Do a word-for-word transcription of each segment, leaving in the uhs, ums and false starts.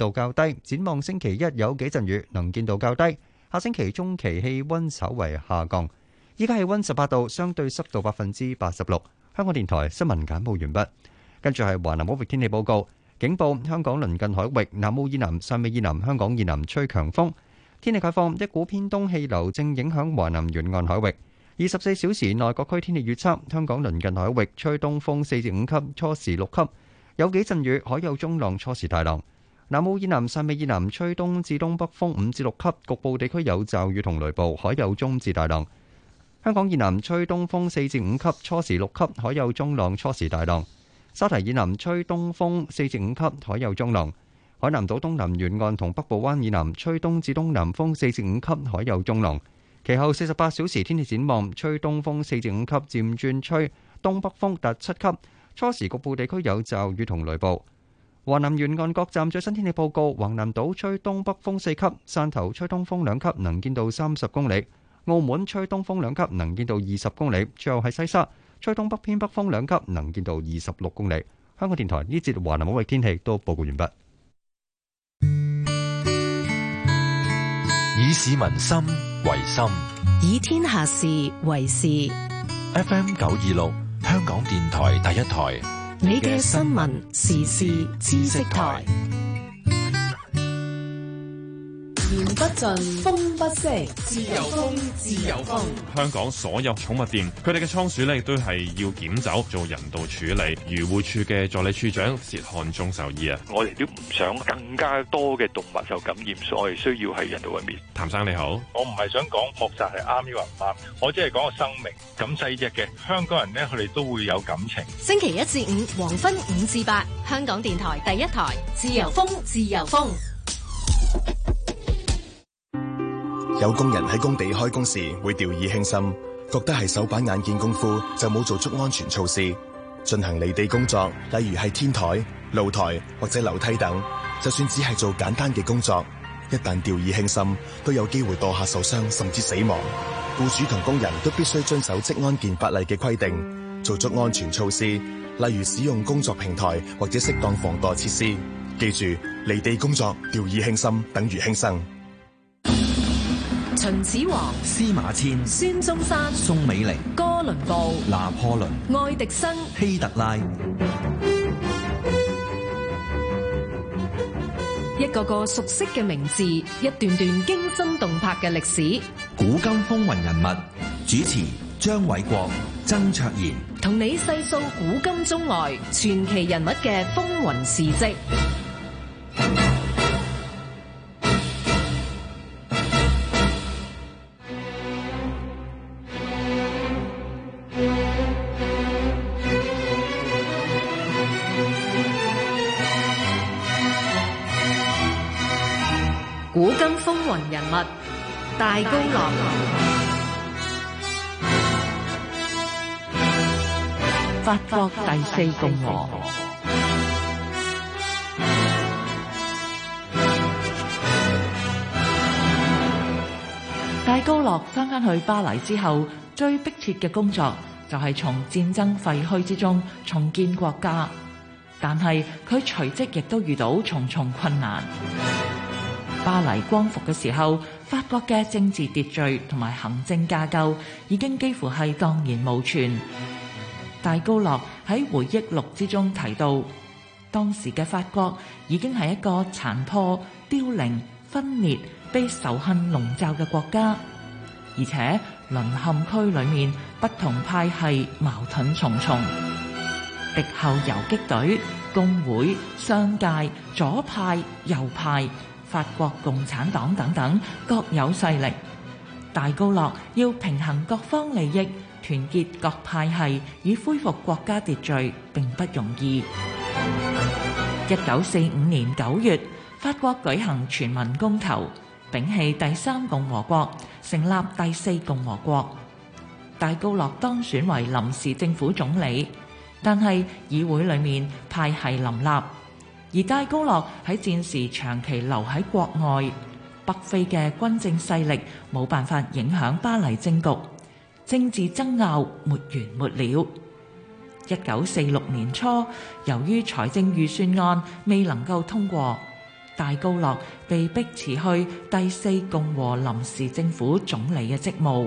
度較低。展望星期一有幾陣雨，能見度較低。下星期中期氣溫稍為下降。依家氣溫十八度，相對濕度百分之八十六。香港電台新聞簡報完畢。跟住係華南海域天氣報告，警報：香港鄰近海域、南澳以南、汕尾以南、香港以南吹強風。天氣概況：一股偏東氣流正影響華南沿岸海域。二十四小時內各區天氣預測：香港鄰近海域吹東風四至五級，初時六級，有幾陣雨，海有中浪，初時大浪。南澳以南、汕尾以南吹東至東北風五至六級，局部地區有驟雨同雷暴，海有中至大浪。香港以南吹東風四至五級，初時六級，海有中浪，初時大浪。沙堤以南吹東風四至五級，海有中浪。海南島東南沿岸同北部灣以南吹東至東南風四至五級，海有中浪。其後四十八小時天氣展望，吹東風四至五級，漸轉吹東北風達七級，初時局部地區有驟雨同雷暴。華南沿岸各站最新天氣報告：橫瀾島吹東北風四級，汕頭吹東風兩級，能見度三十公里；澳門吹東風兩級，能見度二十公里。最後係西沙吹東北偏北風兩級，能見度二十六公里。香港電台呢節華南海域天氣都報告完畢。 以市民心為心， 以天下事為事。 F M 九二六，香港電台第一台， 你嘅新聞時事知識台。言不盡，風不息，自由風，自由風。 香港所有寵物店，佢哋嘅倉鼠咧，亦都係要檢走做人道處理。漁護署嘅助理處長薛漢忠授意啊， 我哋都唔想更加多嘅動物受感染，所以需要係人道毀滅。 譚生你好， 我唔係想講學習係啱抑或唔啱，我只係講個生命咁細隻嘅香港人咧，佢哋都會有感情。 星期一至五黃昏五至八，香港電台第一台，自由風，自由風。 有工人喺工地開工時會掉以輕心，覺得係手板眼見功夫就冇做足安全措施。進行離地工作，例如係天台、露台或者樓梯等，就算只係做簡單嘅工作，一旦掉以輕心，都有機會墮下受傷甚至死亡。僱主同工人都必須遵守職安健法例嘅規定，做足安全措施，例如使用工作平台或者適當防墮設施。記住，離地工作掉以輕心等於輕生。 秦始皇、 司馬遷、 孫中山、 宋美齡、 哥倫布、 拿破崙、 愛迪生、 希特拉， 一個個熟悉嘅名字，一段段驚心動魄嘅歷史。 古今風雲人物，主持張偉國、曾卓賢， 同你細數古今中外傳奇人物嘅風雲事跡。古今風雲人物，大高樂。 法國第四共和。戴高樂翻返去巴黎之後，最迫切嘅工作就係從戰爭廢墟之中重建國家，但係佢隨即亦都遇到重重困難。巴黎光復嘅時候，法國嘅政治秩序同埋行政架構已經幾乎係蕩然無存。戴高樂喺回憶錄之中提到，當時嘅法國已經係一個殘破、凋零、分裂、被仇恨籠罩嘅國家，而且淪陷區裏面不同派系矛盾重重，敵後游擊隊、工會、商界、左派、右派、法國共產黨等等各有勢力。戴高樂要平衡各方利益，團結各派系，以恢復國家秩序並不容易。一九四五年九月，法國舉行全民公投，摒棄第三共和國，成立第四共和國。戴高樂當選為臨時政府總理，但係議會裏面派系林立。而戴高樂喺戰時長期留喺國外，北非嘅軍政勢力冇辦法影響巴黎政局，政治爭拗沒完沒了。一九四六年初，由於財政預算案未能夠通過， 戴高樂被逼辭去第四共和臨時政府總理嘅職務。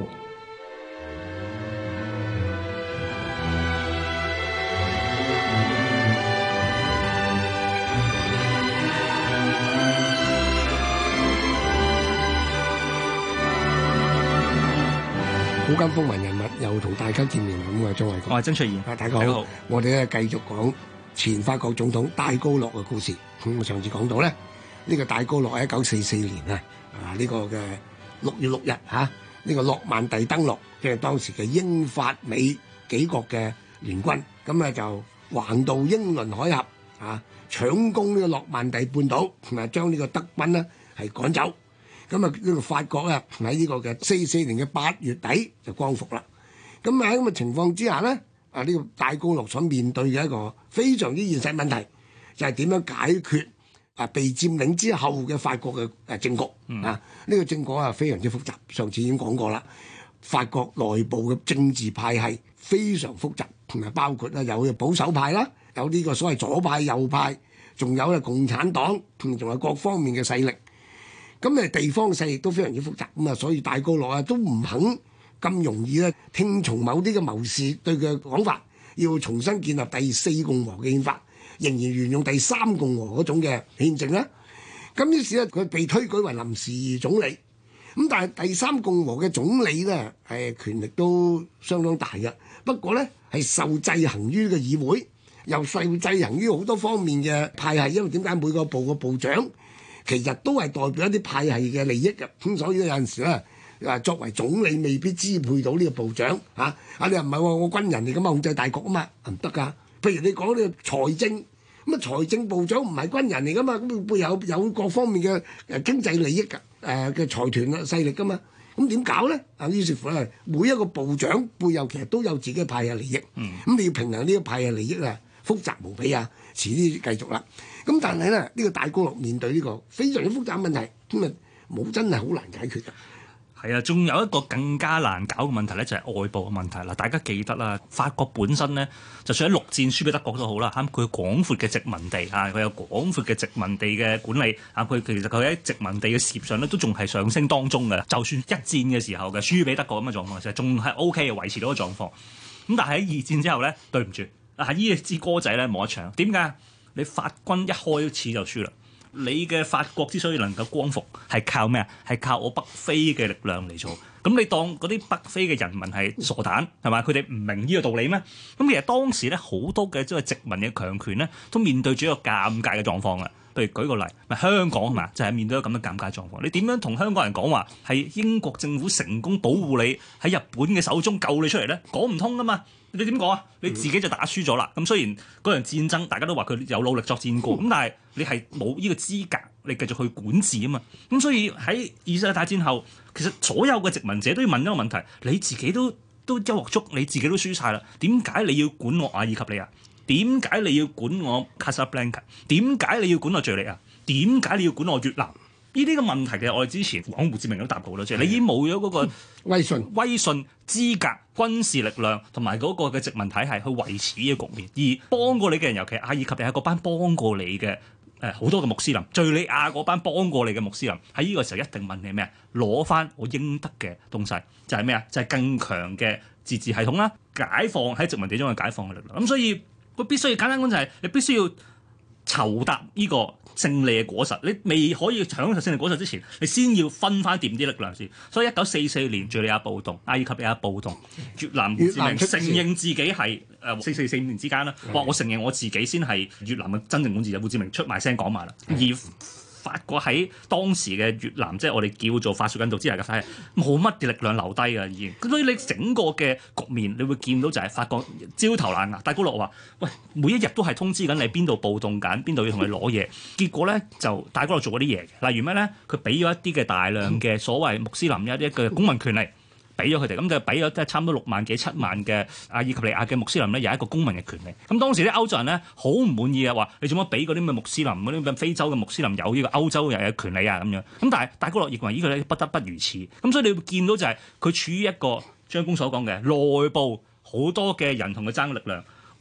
古今風雲人物又同大家見面啦，咁啊，張偉國， 我係曾卓賢， 啊，大家好，好我哋咧繼續講前法國總統戴高樂嘅故事。咁啊，上次講到咧，呢、這個戴高樂喺一九四四年啊，啊呢、這個嘅六月六日嚇，呢、啊這個諾曼第登陸，即係當時嘅英法美幾國嘅聯軍，咁咧就橫渡英倫海峽啊，搶攻呢個諾曼第半島，同埋將呢個德軍呢係趕走。咁啊，呢個法國咧喺呢個嘅四四年嘅八月底就光復啦。咁啊喺咁嘅情況之下咧，啊呢個戴高樂所面對嘅一個非常之現實問題，就係點樣解決啊被佔領之後嘅法國嘅誒政局、嗯、啊？呢個政局啊非常之複雜，上次已經講過啦。法國內部嘅政治派系非常複雜，同埋包括咧有保守派啦，有呢個所謂左派右派，仲有咧共產黨，同仲有各方面嘅勢力。咁誒地方勢力都非常之複雜，咁啊，所以戴高樂啊都唔肯咁容易咧聽從某啲嘅謀士對佢嘅講法，要重新建立第四共和嘅憲法，仍然沿用第三共和嗰種嘅憲政啦。咁於是咧佢被推舉為臨時總理，咁但係第三共和嘅總理咧係權力都相當大嘅，不過咧係受制衡於呢個議會，又受制衡於好多方面嘅派系，因為點解每個部嘅部長其實都係代表一啲派系嘅利益嘅，咁所以有陣時咧，啊作為總理未必支配到呢個部長嚇，啊你又唔係話我軍人嚟㗎嘛，控制大局啊嘛，唔得㗎。譬如你講呢個財政，咁啊財政部長唔係軍人嚟㗎嘛，咁背後有各方面嘅誒經濟利益㗎，誒嘅財團啊勢力㗎嘛，咁點搞咧？啊於是乎咧，每一個部長背後其實都有自己嘅派系利益，咁、嗯、你要平衡呢個派系利益啊，複雜無比啊，遲啲繼續啦。咁但係咧，呢、這個戴高樂面對呢個非常之複雜問題，咁啊冇真係好難解決㗎。 係啊，仲有一個更加難搞嘅問題咧，就係外部嘅問題啦。大家記得啦，法國本身咧，就算喺陸戰輸俾德國都好啦，嚇佢廣闊嘅殖民地啊，佢有廣闊嘅殖民地嘅管理啊，佢其實佢喺殖民地嘅事業上咧，都仲係上升當中嘅。就算一戰嘅時候嘅輸俾德國咁嘅狀況，其實仲係 O K 嘅，維持到個狀況。咁但係喺二戰之後咧，對唔住啊，呢支歌仔咧冇得唱。點解？你法軍一開始就輸啦！你嘅法國之所以能夠光復，係靠咩啊？係靠我北非嘅力量嚟做。咁你當嗰啲北非嘅人民係傻蛋係嘛？佢哋唔明呢個道理咩？咁其實當時咧好多嘅即係殖民嘅強權咧，都面對住一個尷尬嘅狀況啊！譬如舉個例，咪香港係嘛，就係、是、面對一個咁嘅尷尬狀況。你點樣同香港人講話係英國政府成功保護你喺日本嘅手中救你出嚟咧？講唔通噶嘛！你點講啊？你自己就打輸咗啦。咁雖然嗰場戰爭大家都話佢有努力作戰過，咁但係你係冇呢個資格，你繼續去管治啊嘛。咁所以喺二次大戰後，其實所有嘅殖民者都要問一個問題：你自己都都一鑊粥，你自己都輸晒啦，點解你要管我阿爾及利亞？點解你要管我卡薩布蘭卡？點解你要管我敍利亞？點解你要管我越南？呢啲嘅問題其實我哋之前講胡志明都答過啦，即係你已經冇咗嗰個威信、威信資格、軍事力量同埋嗰個嘅殖民體系去維持呢個局面，而幫過你嘅人，尤其阿爾及利亞嗰班幫過你嘅誒好多嘅穆斯林，敍利亞嗰班幫過你嘅穆斯林，喺呢個時候一定問你咩啊？攞翻我應得嘅東西，就係咩啊？就係更強嘅自治系統啦，解放喺殖民地中嘅解放嘅力量。咁所以佢必須要簡單講就係你必須要籌搭呢個勝利嘅果實，你未可以搶勝利果實之前，你先要分翻掂啲力量先。所以一九四四年敍利亞暴動、阿爾及利亞暴動，越南胡志明承認自己係誒四四四五年之間啦，話我承認我自己先係越南嘅真正管治者。胡志明出埋聲講埋啦，而法國喺當時嘅越南，即係我哋叫做法屬印度之下嘅法係冇乜嘅力量留低嘅已經。咁所以你整個嘅局面，你會見到就係法國焦頭爛額。戴高樂話：喂，每一日都係通知緊你邊度暴動緊，邊度要同你攞嘢。結果咧就戴高樂做嗰啲嘢，例如咩咧？佢俾咗一啲嘅大量嘅所謂穆斯林一啲嘅公民權利。俾咗佢哋，咁就俾咗即係差唔多六萬幾七萬嘅阿爾及利亞嘅穆斯林咧，有一個公民嘅權利。咁當時啲歐洲人咧好唔滿意啊，話你做乜俾嗰啲咩穆斯林嗰啲咁非洲嘅穆斯林有呢個歐洲人嘅權利啊咁樣。咁但係戴高樂認為呢個咧不得不如此。咁所以你會見到就係佢處於一個張公所講嘅內部好多嘅人同佢爭力量，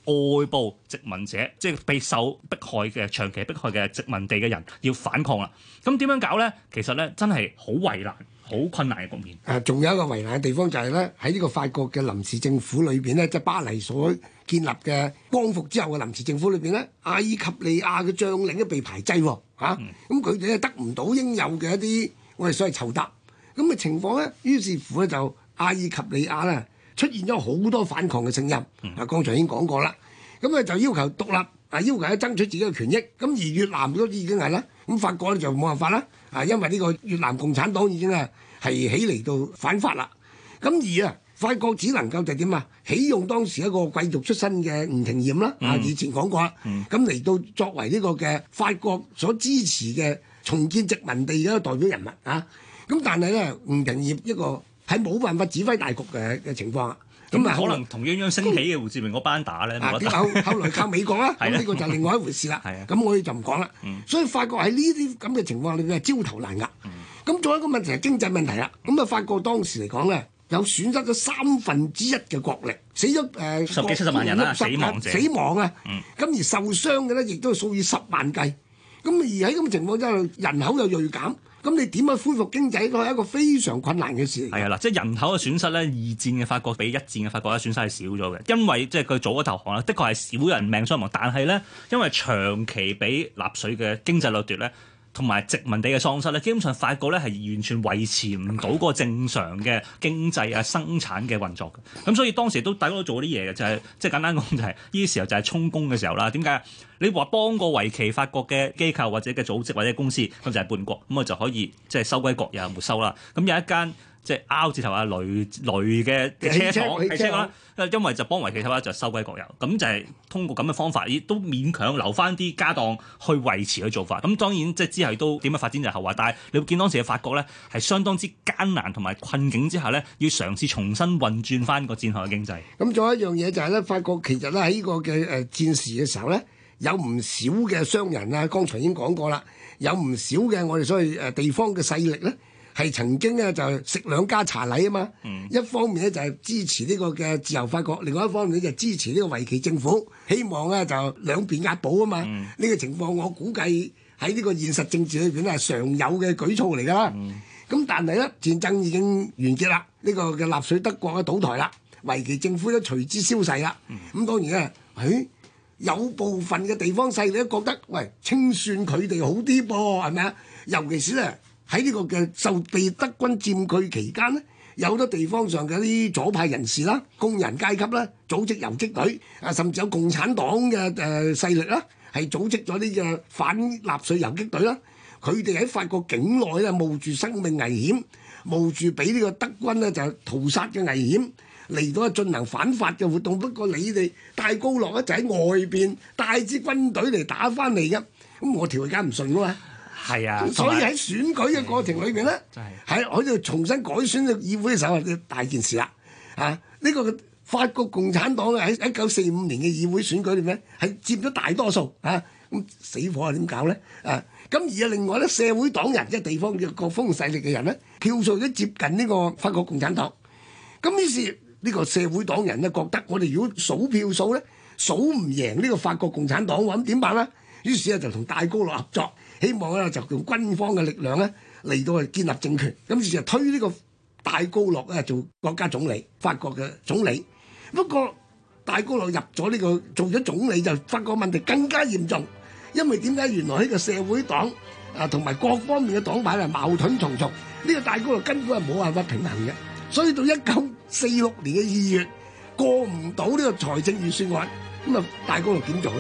外部殖民者，即係被受迫害嘅長期迫害嘅殖民地嘅人要反抗啦。咁點樣搞咧？其實咧真係好為難、好困難嘅局面。 誒，仲有一個為難嘅地方就係咧，喺呢個法國嘅臨時政府裏邊咧，即係巴黎所建立嘅光復之後嘅臨時政府裏邊咧，阿爾及利亞嘅將領都被排擠喎嚇，咁佢哋咧得唔到應有嘅一啲我哋所謂酬答，咁嘅情況咧，於是乎咧就阿爾及利亞咧出現咗好多反抗嘅聲音。啊，剛才已經講過啦，咁咧就要求獨立，啊要求咧爭取自己嘅權益。咁而越南都已經係啦，咁法國咧就冇辦法啦，啊因為呢個越南共產黨已經係係起嚟到反法啦。咁而啊法國只能夠就點啊？起用當時一個貴族出身嘅吳廷琰啦，啊、嗯、以前講過啦，咁嚟、嗯、到作為呢個嘅法國所支持嘅重建殖民地嘅一個代表人物啊。咁但係咧，吳廷琰一個係冇辦法指揮大局嘅嘅情況啊。咁啊， 可能同泱泱升起嘅胡志明嗰班打咧， 啊，後後來靠美國啦，咁呢個就另外一回事啦。咁我哋就唔講啦。所以法國喺呢啲咁嘅情況裏邊係焦頭爛額。咁仲有一個問題係經濟問題啦。咁啊，法國當時嚟講咧，有損失咗三分之一嘅國力，死咗誒十幾七十萬人啦，死亡者死亡啊。咁而受傷嘅咧，亦都係數以十萬計。咁而喺咁嘅情況之下，人口又鋭減。咁你點樣恢復經濟都係一個非常困難嘅事嚟。 係啊，嗱，即係人口嘅損失咧，二戰嘅法國比一戰嘅法國咧損失係少咗嘅，因為即係佢早咗投降啦，的確係少人命傷亡，但係咧因為長期俾納粹嘅經濟掠奪咧，同埋殖民地嘅喪失咧，基本上法國咧係完全維持唔到嗰個正常嘅經濟啊生產嘅運作嘅。咁所以當時都大家都做啲嘢嘅，就係即係簡單講就係呢時候就係充公嘅時候啦。點解？你話幫過為其法國嘅機構或者嘅組織或者公司，咁就係叛國，咁我就可以即係收歸國有沒收啦。咁有一間即係 R 字頭啊雷雷嘅嘅車廠汽車啦，因為就幫為其他就收歸國有，咁就係通過咁嘅方法，亦都勉強留翻啲家當去維持佢做法。咁當然即係之後都點樣發展就係後話，但係你會見當時嘅法國咧係相當之艱難同埋困境之下咧，要嘗試重新運轉翻個戰後嘅經濟。 咁仲有一樣嘢就係咧，法國其實咧喺呢個嘅誒戰時嘅時候咧，有唔少嘅商人啊，剛才已經講過啦，有唔少嘅我哋所謂誒地方嘅勢力咧，係曾經咧就食兩家茶禮啊嘛。嗯、一方面咧就係支持呢個嘅自由法國，另外一方面就支持呢個維奇政府，希望咧就兩邊押寶啊嘛。呢、嗯、個情況我估計喺呢個現實政治裏邊咧係常有嘅舉措嚟㗎啦。咁、嗯、但係咧戰爭已經完結啦，呢、這個嘅納粹德國嘅倒台啦，維奇政府都隨之消逝啦。咁、嗯、當然咧，誒。有部分嘅地方勢力都覺得，喂，清算佢哋好啲噃，係咪啊？尤其是咧喺呢個嘅受被德軍佔據期間咧，有好多地方上嘅啲左派人士啦、工人階級啦，組織游擊隊啊，甚至有共產黨嘅誒勢力啦，係組織咗啲嘅反納粹游擊隊啦。佢哋喺法國境內咧冒住生命危險，冒住俾呢個德軍咧就屠殺嘅危險，嚟到進行反法嘅活動。不過你哋戴高樂咧就喺外邊帶支軍隊嚟打翻嚟嘅，咁我條梗唔順㗎嘛。 係啊， 所以喺選舉嘅過程裏邊咧，喺喺度重新改選嘅議會嘅時候係大件事啦。啊，呢、這個法國共產黨喺一九四五年嘅議會選舉裏面係佔咗大多數啊。咁死火啊點搞咧？啊，咁而啊另外咧社會黨人即係地方嘅各方勢力嘅人咧，票數都接近呢個法國共產黨。咁於是呢個社會黨人咧覺得我哋如果數票數咧數唔贏呢個法國共產黨喎，咁點辦咧？於是咧就同戴高樂合作，希望咧就用軍方嘅力量咧嚟到去建立政權。咁於是就推呢個戴高樂咧做國家總理，法國嘅總理。不過戴高樂入咗呢個做咗總理就發覺問題更加嚴重，因為點解原來呢個社會黨啊同埋各方面嘅黨派係矛盾重重，呢個戴高樂根本係冇辦法平衡嘅。所以到一九四六年嘅二月過唔到呢個財政預算案，咁啊戴高樂點做咧？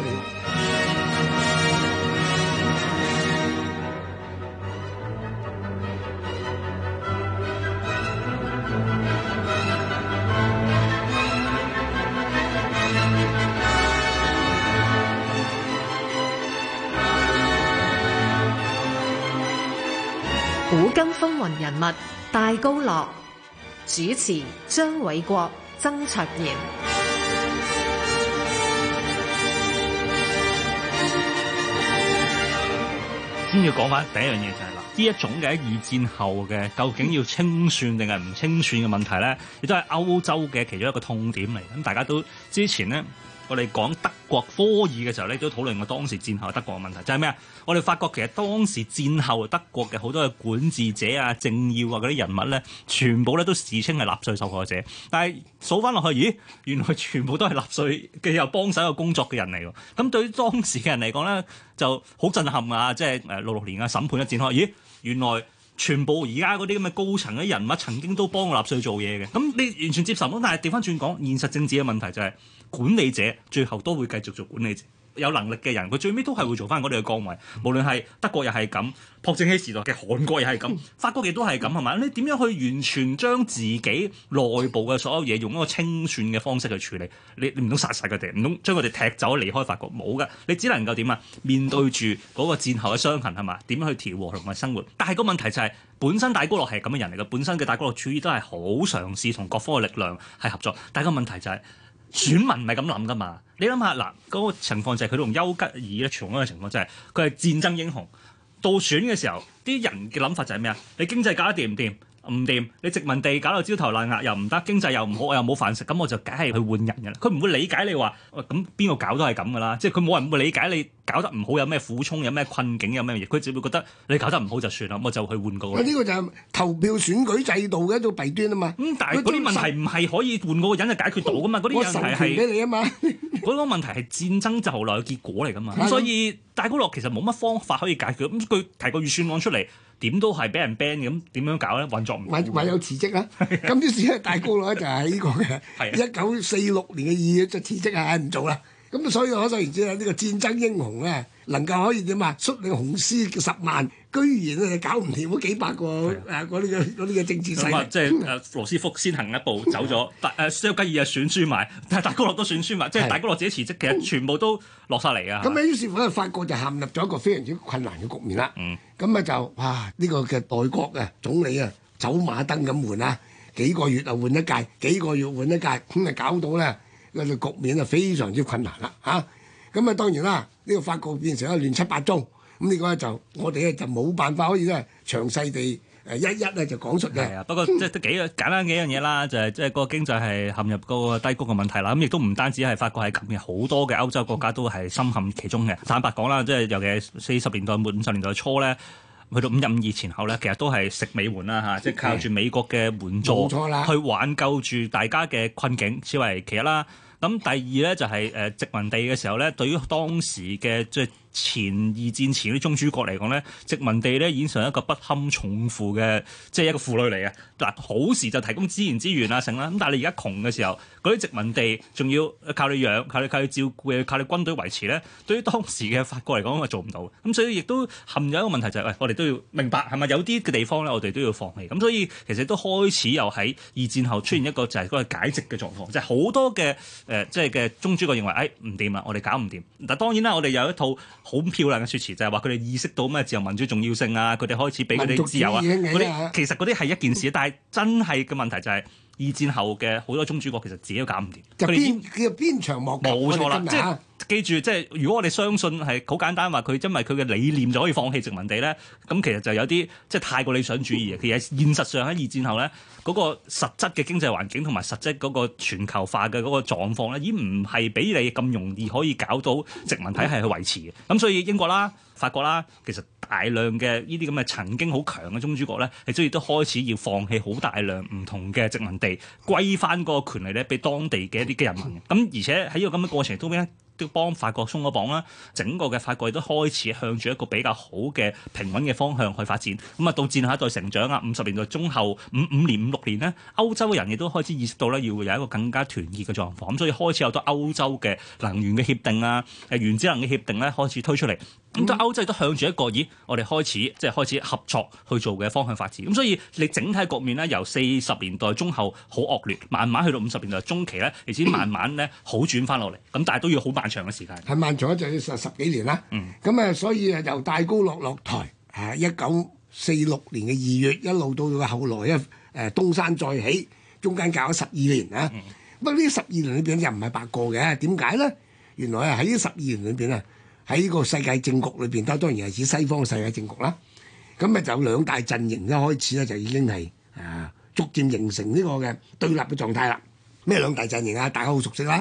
古今風雲人物戴高樂，主持張偉國、曾卓賢。 先要講翻第一樣嘢就係、是、啦，呢一種嘅二戰後嘅究竟要清算定係唔清算嘅問題咧，亦都係歐洲嘅其中一個痛點嚟。咁大家都之前咧， 我哋講德國科爾嘅時候咧，都討論過當時戰後德國嘅問題，就係咩啊？我哋發覺其實當時戰後德國嘅好多嘅管治者啊、政要啊嗰啲人物咧，全部咧都自稱係納粹受害者。但係數翻落去，咦，原來全部都係納粹嘅又幫手有工作嘅人嚟喎。咁對於當時嘅人嚟講咧，就好震撼啊！即係誒六六年啊審判一展開，咦，原來全部而家嗰啲咁嘅高層嘅人物曾經都幫過納粹做嘢嘅。咁你完全接受唔到，但係調翻轉講，現實政治嘅問題就係管理者最後都會繼續做管理者。有能力嘅人，佢最尾都係會做翻嗰啲嘅崗位。無論係德國又係咁，朴正熙時代嘅韓國又係咁，法國亦都係咁，係咪？你點樣去完全將自己內部嘅所有嘢用一個清算嘅方式去處理？你你唔通殺晒佢哋，唔通將佢哋踢走離開法國？冇㗎，你只能夠點啊？面對住嗰個戰後嘅傷痕係嘛？點樣去調和同埋生活？但係個問題就係、是、本身戴高樂係咁嘅人嚟嘅，本身嘅戴高樂主義都係好嘗試同各方嘅力量係合作，但係個問題就係、是。選民唔係咁諗噶嘛？你諗下嗱，嗰、那個情況就係佢同丘吉爾咧，傳嗰個情況就係佢係戰爭英雄。到選嘅時候，啲人嘅諗法就係咩啊？你經濟搞得掂唔掂？唔掂，你殖民地搞到焦頭爛額又唔得，經濟又唔好，我又冇飯食，咁我就梗係去換人嘅啦。佢唔會理解你話，咁邊個搞都係咁噶啦，即係佢冇人會理解你搞得唔好有咩苦衷，有咩困境，有咩嘢，佢只會覺得你搞得唔好就算啦，我就去換個。 呢個就係投票選舉制度嘅一種弊端啊嘛。咁、 嗯、但係嗰啲問題唔係可以換嗰個人就解決到噶嘛？嗰啲問題係俾你啊嘛。 嗰個問題係戰爭就後來嘅結果嚟噶嘛。咁所以戴高樂其實冇乜方法可以解決。咁佢提個預算案出嚟。點都係俾人 ban 咁，點樣搞咧？運作唔唯唯有辭職啦。咁於是咧，戴高樂咧就係呢個嘅一九四六年嘅二月就辭職啊，唔做啦。咁所以可想而知啊，呢個戰爭英雄咧，能夠可以點啊，率領紅絲十萬，居然咧搞唔掂嗰幾百個誒嗰啲嘅嗰啲嘅政治勢力。 即係誒羅斯福先行一步走咗，但誒丘吉爾啊選輸埋，但係戴高樂都選輸埋，即係戴高樂自己辭職，其實全部都落晒嚟啊。 咁咧於是乎咧，法國就陷入咗一個非常之困難嘅局面啦。 嗯。 咁啊就哇呢、這個嘅內閣啊總理啊走馬燈咁換啊，幾個月啊換一屆，幾個月換一屆，咁啊搞到咧個局面啊非常之困難啦嚇。咁啊當然啦，呢、這個法國變成一個亂七八糟，咁呢個咧就我哋咧就冇辦法可以咧詳細地誒一一咧就講述嘅。 係啊，不過即係都幾簡單幾樣嘢啦，就係即係個經濟係陷入嗰個低谷嘅問題啦。咁亦都唔單止係法國係咁嘅，好多嘅歐洲國家都係深陷其中嘅。坦白講啦，即係尤其係四十年代末五十年代初咧。去到五一五二前後咧，其實都係食美援啦嚇，即係靠住美國嘅援助去挽救住大家嘅困境，此為其一啦。咁第二咧就係誒殖民地嘅時候咧，對於當時嘅即係前二戰前啲宗主國嚟講咧，殖民地咧已經成一個不堪重負嘅，即係一個負累嚟嘅。嗱，好時就提供資源資源啊成啦，咁但係你而家窮嘅時候，嗰啲殖民地仲要靠你養，靠你靠你照顧，靠你軍隊維持咧，對於當時嘅法國嚟講，係做唔到。咁所以亦都陷入一個問題就係、是，喂，我哋都要明白係咪有啲嘅地方咧，我哋都要放棄。咁所以其實都開始又喺二戰後出現一個就係嗰個解職嘅狀況，就係、是、好多嘅誒、呃、即係嘅宗主國認為，誒唔掂啦，我哋搞唔掂。但當然啦，我哋有一套好漂亮嘅説辭，就係話佢哋意識到咩自由民主重要性啊，佢哋開始俾佢哋自由啊。嗰啲其實嗰啲係一件事，但係真係嘅問題就係、是、二戰後嘅好多宗主國其實自己都搞唔掂。 就邊叫邊場幕劇？ 冇錯啦，即係記住，即係如果我哋相信係好簡單話，佢因為佢嘅理念就可以放棄殖民地咧，咁其實就有啲即係太過理想主義嘅。其實現實上喺二戰後咧，嗰、那個實質嘅經濟環境同埋實質嗰個全球化嘅嗰個狀況咧，已經唔係俾你咁容易可以搞到殖民體系去維持嘅。咁所以英國啦、法國啦，其實大量嘅呢啲咁嘅曾經好強嘅宗主國咧，係所以都開始要放棄好大量唔同嘅殖民地，歸翻嗰個權利咧俾當地嘅一啲嘅人民。咁而且喺呢個咁嘅過程中邊咧，都幫法國鬆咗綁啦，整個嘅法國亦都開始向住一個比較好嘅平穩嘅方向去發展。咁啊，到戰後一代成長啊，五十年代中後五五年五六年咧，歐洲嘅人亦都開始意識到咧，要有一個更加團結嘅狀況。咁所以開始有好多歐洲嘅能源嘅協定啊，誒原子能嘅協定咧開始推出嚟。咁都歐洲都向住一個，咦？我哋開始即係開始合作去做嘅方向發展。咁所以你整體局面咧，由四十年代中後好惡劣，慢慢去到五十年代中期咧，你先慢慢咧好轉翻落嚟。咁但係都要好漫長嘅時間。 係漫長就要十十幾年啦。 嗯。 咁啊，所以啊，由戴高樂落台，啊，一九四六年嘅二月一路到到後來啊，誒東山再起，中間隔咗十二年啊。嗯。不過呢十二年裏邊又唔係白過嘅，點解咧？原來啊喺呢十二年裏邊啊。喺呢個世界政局裏邊，都當然係指西方嘅世界政局啦。咁啊，就兩大陣營一開始咧就已經係啊逐漸形成呢個嘅對立嘅狀態啦。咩兩大陣營啊？大家好熟悉啦。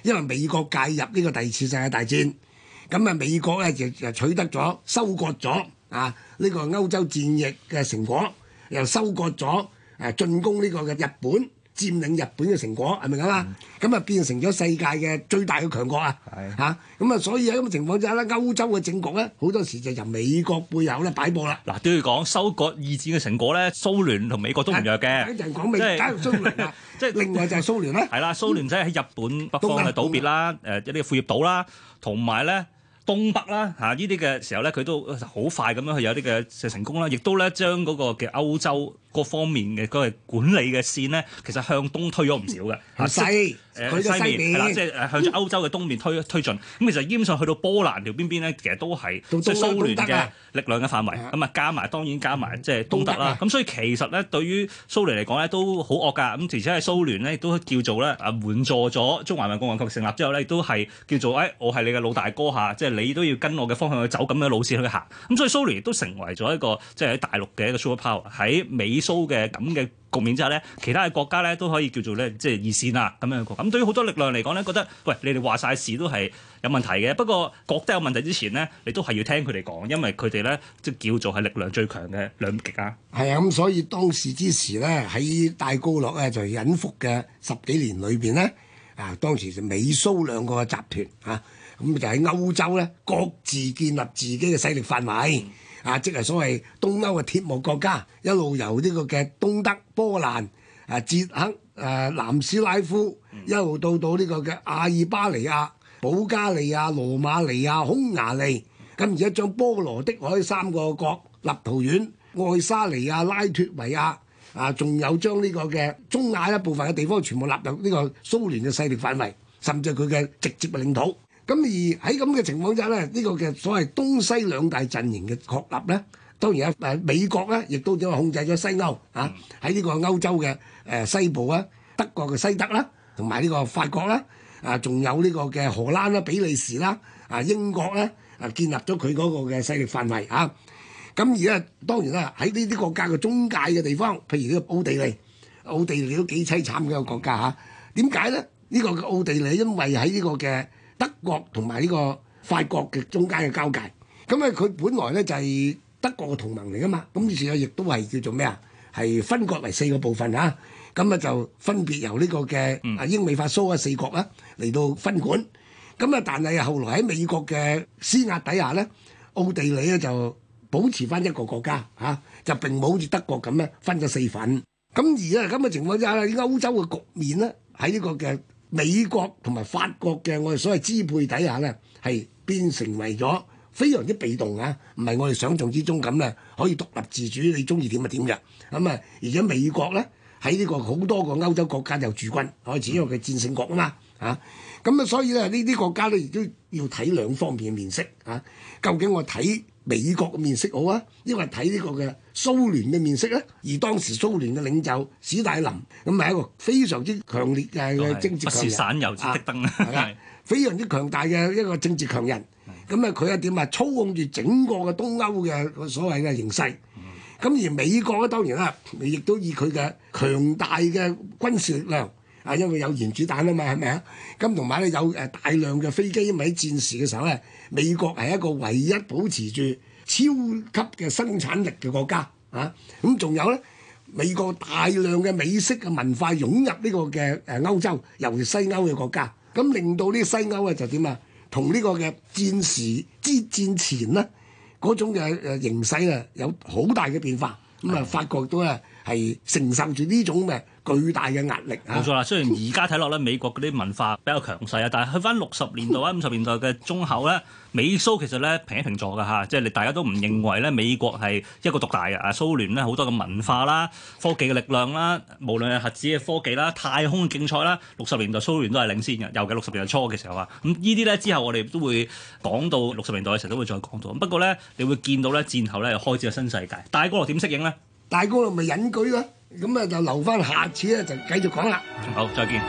因為美國介入呢個第二次世界大戰，咁啊美國咧就就取得咗收割咗啊呢個歐洲戰役嘅成果，又收割咗誒進攻呢個嘅日本佔領日本嘅成果，係咪咁啊？咁啊、嗯、變成咗世界嘅最大嘅強國啊！嚇咁啊，所以喺咁嘅情況之下咧，歐洲嘅政局咧好多時就由美國背後咧擺佈啦。 嗱都要講收割二戰嘅成果咧，蘇聯同美國都唔弱嘅。 就係講美，梗係蘇聯啦。即係另外就係蘇聯啦。係啦， 蘇聯即係喺日本北方嘅島別啦，誒一啲副業島啦，同埋咧。東北啦嚇，呢啲嘅時候咧，佢都好快咁樣去有啲嘅成功啦，亦都咧將嗰個嘅歐洲各方面嘅嗰個管理嘅線咧，其實向東推咗唔少嘅。 向西，佢嘅西面係啦，即係誒向住歐洲嘅東面推推進。咁其實基本上去到波蘭條邊邊咧，其實都係即係蘇聯嘅力量嘅範圍。咁啊加埋當然加埋即係東德啦。咁所以其實咧，對於蘇聯嚟講咧，都好惡㗎。咁而且係蘇聯咧，亦都叫做咧啊援助咗中華人民共和國成立之後咧，亦都係叫做誒、哎、我係你嘅老大哥嚇，即係你都要跟我嘅方向去走咁嘅路線去行。咁所以蘇聯亦都成為咗一個即係喺大陸嘅一個 super power。喺美蘇嘅咁嘅局面之下咧，其他嘅國家咧都可以叫做咧即係二線啊咁樣。咁對於好多力量嚟講咧，覺得喂你哋話晒事都係有問題嘅。不過覺得有問題之前咧，你都係要聽佢哋講，因為佢哋咧即係叫做係力量最強嘅兩極啊。 係啊，咁所以當時之時咧喺戴高樂咧就隱伏嘅十幾年裏邊咧啊，當時就美蘇兩個集團啊，咁就喺歐洲咧各自建立自己嘅勢力範圍。啊，即係所謂東歐嘅鐵幕國家，一路由呢個嘅東德、波蘭、啊捷克、誒、啊、南斯拉夫，一路到到呢個嘅阿爾巴尼亞、保加利亞、羅馬尼亞、匈牙利，咁而家將波羅的海三個國立陶宛、愛沙尼亞、拉脱維亞，啊，仲有將呢個嘅中亞一部分嘅地方全部納入呢個蘇聯嘅勢力範圍，甚至係佢嘅直接嘅領土。咁而喺咁嘅情況之下咧，呢、這個嘅所謂東西兩大陣營嘅確立咧，當然啊誒美國咧亦都將控制咗西歐啊，喺呢個歐洲嘅誒西部啊，德國嘅西德啦，同埋呢個法國啦，啊仲有呢個嘅荷蘭啦、比利時啦、啊英國咧啊建立咗佢嗰個嘅勢力範圍啊。咁而家當然啦，喺呢啲國家嘅中介嘅地方，譬如呢個奧地利，奧地利都幾凄慘嘅一個國家嚇。點解咧？呢、這個嘅奧地利因為喺呢個嘅德國同埋呢個法國嘅中間嘅交界，咁啊佢本來咧就係德國嘅同盟嚟噶嘛，咁於是啊亦都係叫做咩啊？係分割為四個部分啊，咁啊就分別由呢個嘅啊英美法蘇啊四國啊嚟到分管，咁啊但係後來喺美國嘅施壓底下咧，奧地利咧就保持翻一個國家嚇、啊，就並冇好似德國咁咧分咗四份。咁而家咁嘅情況之下咧，歐洲嘅局面咧喺呢個嘅美國同埋法國嘅我哋所謂支配底下咧，係變成為咗非常之被動啊！唔係我哋想象之中咁咧，可以獨立自主，你中意點就點嘅。咁啊，而且美國咧喺呢個好多個歐洲國家就駐軍開始，因為佢戰勝國啊嘛嚇。咁啊，所以咧呢啲國家咧亦都要睇兩方面嘅面色啊。究竟我睇美國嘅面色好啊，因為睇呢個嘅蘇聯嘅面色咧，而當時蘇聯嘅領袖史大林咁係一個非常之強烈嘅政治強人， 不是省油之的燈啊， 係非常之強大嘅一個政治強人。咁啊，佢係點啊？操控住整個嘅東歐嘅所謂嘅形勢。咁、嗯、而美國咧，當然啦，亦都以佢嘅強大嘅軍事力量啊，因為有原子彈啊嘛，係咪啊？咁同埋咧有誒大量嘅飛機，因為喺戰時嘅時候咧，美國係一個唯一保持住超級嘅生產力嘅國家啊。咁仲有咧，美國大量嘅美式嘅文化湧入呢個嘅誒歐洲，尤其西歐嘅國家，咁令到呢個西歐咧就點啊？同呢個嘅戰時之戰前咧嗰種嘅誒形勢咧有好大嘅變化。咁啊，法國都咧係承受住呢種嘅巨大嘅壓力啊！ 冇錯啦，雖然而家睇落咧，美國嗰啲文化比較強勢啊，但係去翻六十年代啊、五十年代嘅中後咧，美蘇其實咧平起平坐㗎嚇，即係你大家都唔認為咧美國係一個獨大嘅啊，蘇聯咧好多嘅文化啦、科技嘅力量啦，無論係核子嘅科技啦、太空嘅競賽啦，六十年代蘇聯都係領先嘅，尤其六十年代初嘅時候啊，咁呢啲咧之後我哋都會講到六十年代嘅時候都會再講到。不過咧，你會見到咧戰後咧又開始個新世界，戴高樂點適應咧？ 戴高樂咪隱居咯，咁啊就留翻下次咧就繼續講啦。 好，再見。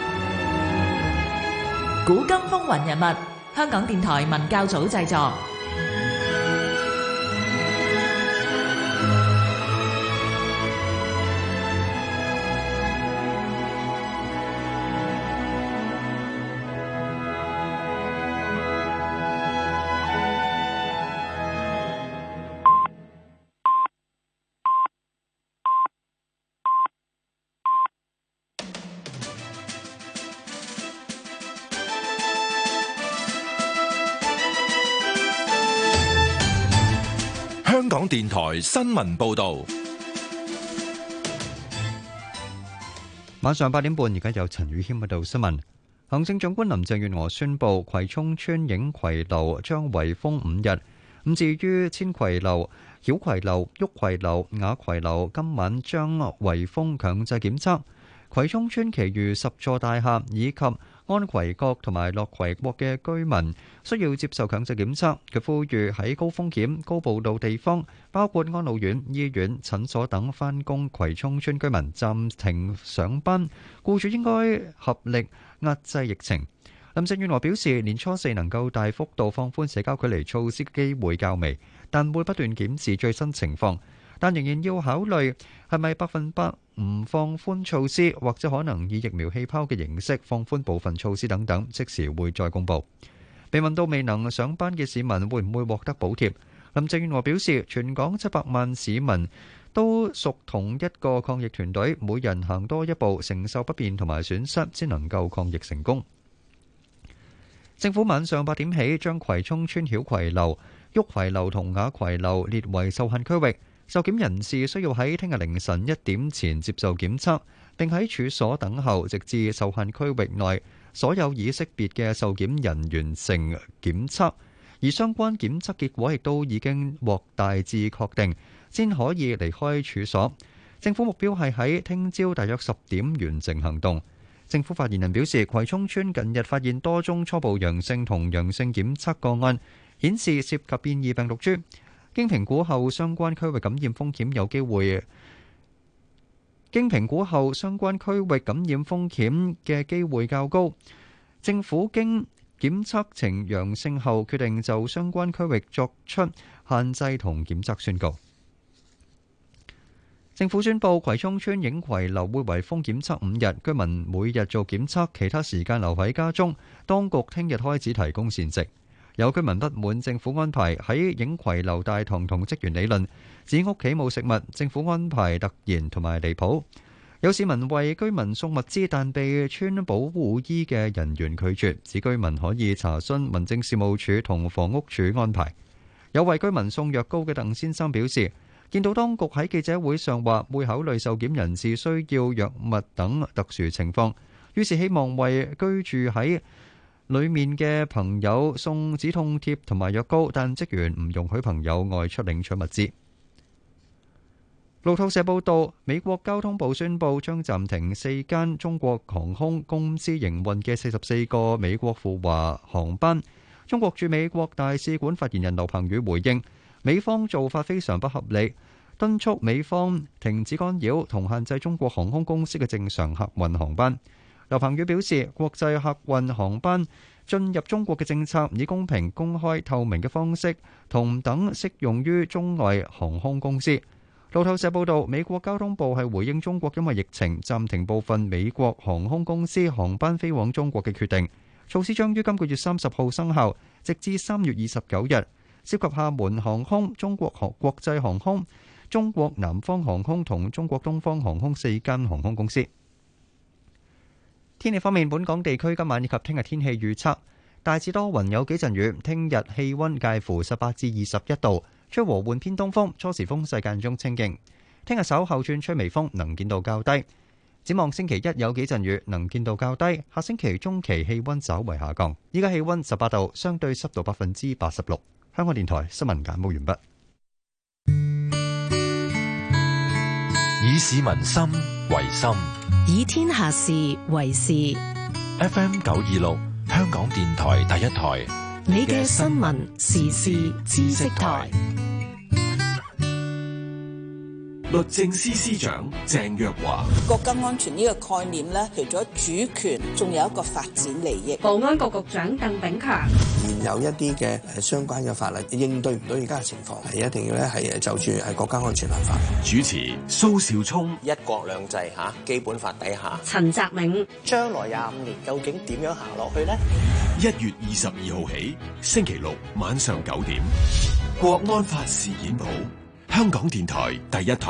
古今風雲人物，香港電台文教組製作。 電台新聞報道。 晚上八點半，而家有陳宇謙報道新聞。行政長官林鄭月娥宣布，葵涌村影葵樓將圍封五日。咁至於千葵樓、曉葵樓、旭葵樓、雅葵樓，今晚將圍封強制檢測。葵涌村其餘十座大廈以及安葵閣同埋樂葵國嘅居民需要接受強制檢測。佢呼籲喺高風險、高暴露地方，包括安老院、醫院、診所等返工葵涌村居民暫停上班，僱主應該合力壓制疫情。林鄭月娥表示，年初四能夠大幅度放寬社交距離措施嘅機會較微，但會不斷檢視最新情況，但仍然要考慮係咪百分百唔放寬措施，或者可能以疫苗氣泡嘅形式放寬部分措施等等，即時會再公佈。被問到未能上班嘅市民會唔會獲得補貼，林鄭月娥表示，全港七百萬市民都屬同一個抗疫團隊，每人行多一步，承受不便同埋損失，先能夠抗疫成功。政府晚上八點起將葵涌村曉葵樓、旭葵樓同雅葵樓列為受限區域，受檢人士需要喺聽日凌晨一點前接受檢測，並喺處所等候，直至受限區域內所有已識別嘅受檢人完成檢測，而相關檢測結果亦都已經獲大致確定，先可以離開處所。政府目標係喺聽朝大約十點完成行動。政府發言人表示，葵涌村近日發現多宗初步陽性同陽性檢測個案，顯示涉及變異病毒株。經評估後，相關區域感染風險有機會。經評估後，相關區域感染風險嘅機會較高。政府經檢測呈陽性後，決定就相關區域作出限制同檢測宣告。政府宣布，葵涌村影葵樓會圍封檢測五日，居民每日做檢測，其他時間留喺家中。當局聽日開始提供膳食。有居民不滿政府安排，喺影葵樓大堂同職員理論，指屋企冇食物，政府安排突然同埋離譜。有市民為居民送物資，但被穿保護衣嘅人員拒絕，指居民可以查詢民政事務處同房屋署安排。有為居民送藥膏嘅鄧先生表示，見到當局喺記者會上話會考慮受檢人士需要藥物等特殊情況，於是希望為居住喺裏面嘅朋友送止痛貼同埋藥膏，但職員唔容許朋友外出領取物資。路透社報道，美國交通部宣布將暫停四間中國航空公司營運嘅四十四個美國赴華航班。中國駐美國大使館發言人劉鵬宇回應，美方做法非常不合理，敦促美方停止干擾同限制中國航空公司嘅正常客運航班。劉鵬宇表示，國際客運航班進入中國嘅政策以公平、公開、透明嘅方式同等適用於中外航空公司。路透社報道，美國交通部係回應中國因為疫情暫停部分美國航空公司航班飛往中國嘅決定，措施將於今個月三十號生效，直至三月二十九日，涉及廈門航空、中國航國際航空、中國南方航空同中國東方航空四間航空公司。天氣方面，本港地區今晚以及聽日天氣預測大致多雲，有幾陣雨。聽日氣溫介乎十八至二十一度，吹和緩偏東風，初時風勢間中清勁。聽日稍後轉吹微風，能見度較低。展望星期一有幾陣雨，能見度較低。下星期中期氣溫稍為下降。依家氣溫十八度，相對濕度百分之八十六。香港電台新聞簡報完畢。 以市民心為心， 以天下事為事。 F M 九二六，香港電台第一台， 你嘅新聞時事知識台。 律政司司長鄭若驊， 國家安全呢個概念咧，除咗主權，仲有一個發展利益。 保安局局長鄧炳強， 現有一啲嘅誒相關嘅法例應對唔到而家嘅情況，係一定要咧係就住係國家安全立法。 主持蘇兆聰， 一國兩制嚇，基本法底下。 陳澤銘， 將來廿五年究竟點樣行落去呢？ 一月二十二號起，星期六晚上九點，國安法事件簿，香港電台第一台。